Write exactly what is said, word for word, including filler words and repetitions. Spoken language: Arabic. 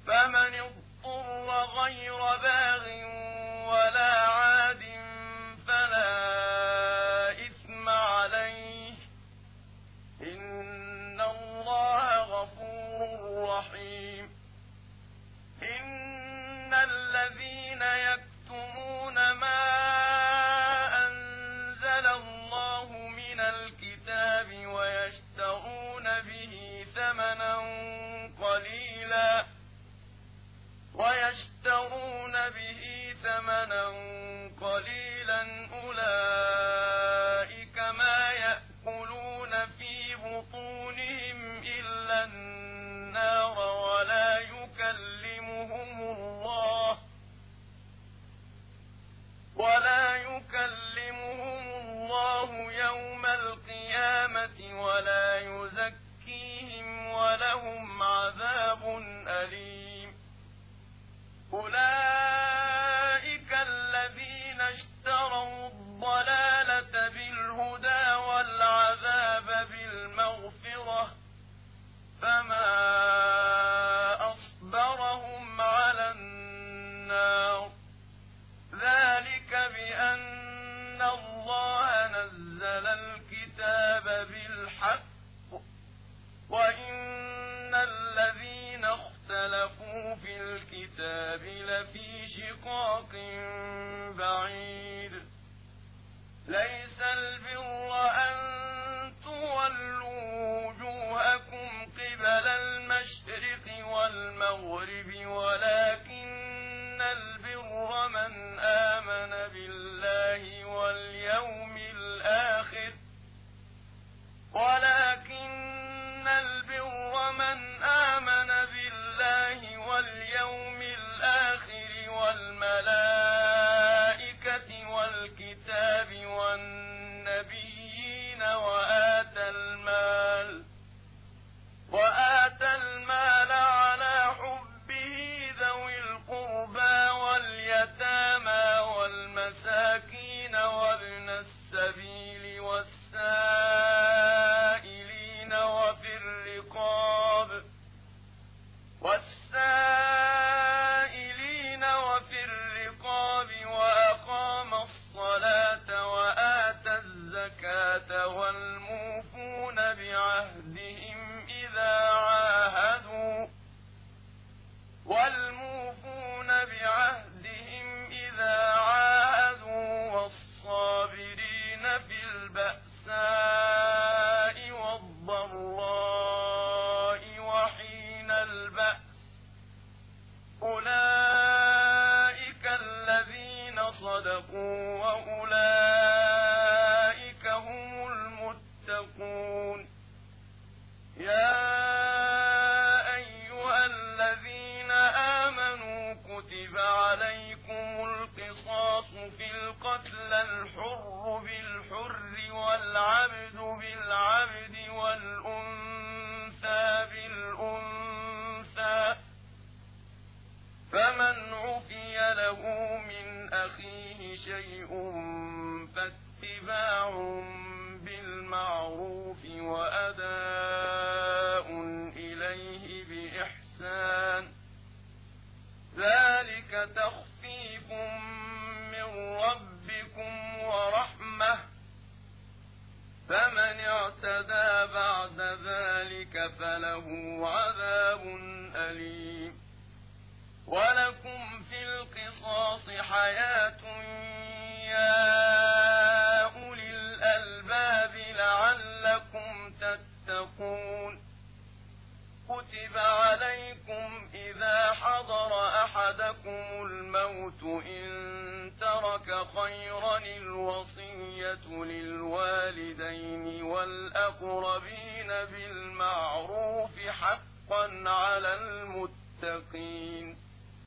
فمن اضطر غير باغ ولا عاد فلا إثم عليه إن الله غفور رحيم. إن الذين يكتمون ما أنزل الله من الكتاب ويشترون به ثمنا قليلا ويشترون به ثمنا قليلا أولئك ما يأكلون في بطونهم إلا النار ولا يكلمهم الله ولا يكلمهم الله يوم القيامة ولا يزكيهم ولهم عذاب أليم. أولئك الذين اشتروا الضلالة بالهدى والعذاب بالمغفرة فما أصبرهم على النار ذلك بأن الله نزل الكتاب بالحق وإن الذين اختلفوا في الكتاب لفي شقاق بعيد. ليس البر أن تولوا وجوهكم قبل المشرق والمغرب ولكن البر من آمن بالله واليوم الآخر ولكن البر من آمن بالله واليوم الآخر والملائكة والكتاب والنبيين وآتى المال وآتى المال على حبه ذوي القربى واليتامى والمساكين وابن السبيل والسائلين وفي الرقاب والسائلين وفي الرقاب وأقام الصلاة وآتى الزكاة والموفون بعهدهم إذا عاهدوا والموفون بعهدهم إذا عاهدوا والصابرين في البأساء والضراء وحين البأس أولئك الذين صدقوا وأولئك هم المتقون. يا أيها الذين آمنوا كتب عليكم القصاص في القتل الحر بالحر والعبد بالعبد والأنثى بالأنثى فمن عفي له من أخيه شيء فاتباع بالمعروف وأداء إليه بإحسان ذلك تخفيف من ربكم ورحمة فمن اعتدى بعد ذلك فله عذاب أليم. ولكم في القصاص حياة يا أولي الألباب لعلكم تتقون. كتب عليكم إذا حضر أحدكم الموت إن ترك خيرا الوصية للوالدين والأقربين بالمعروف حقا على المتقين.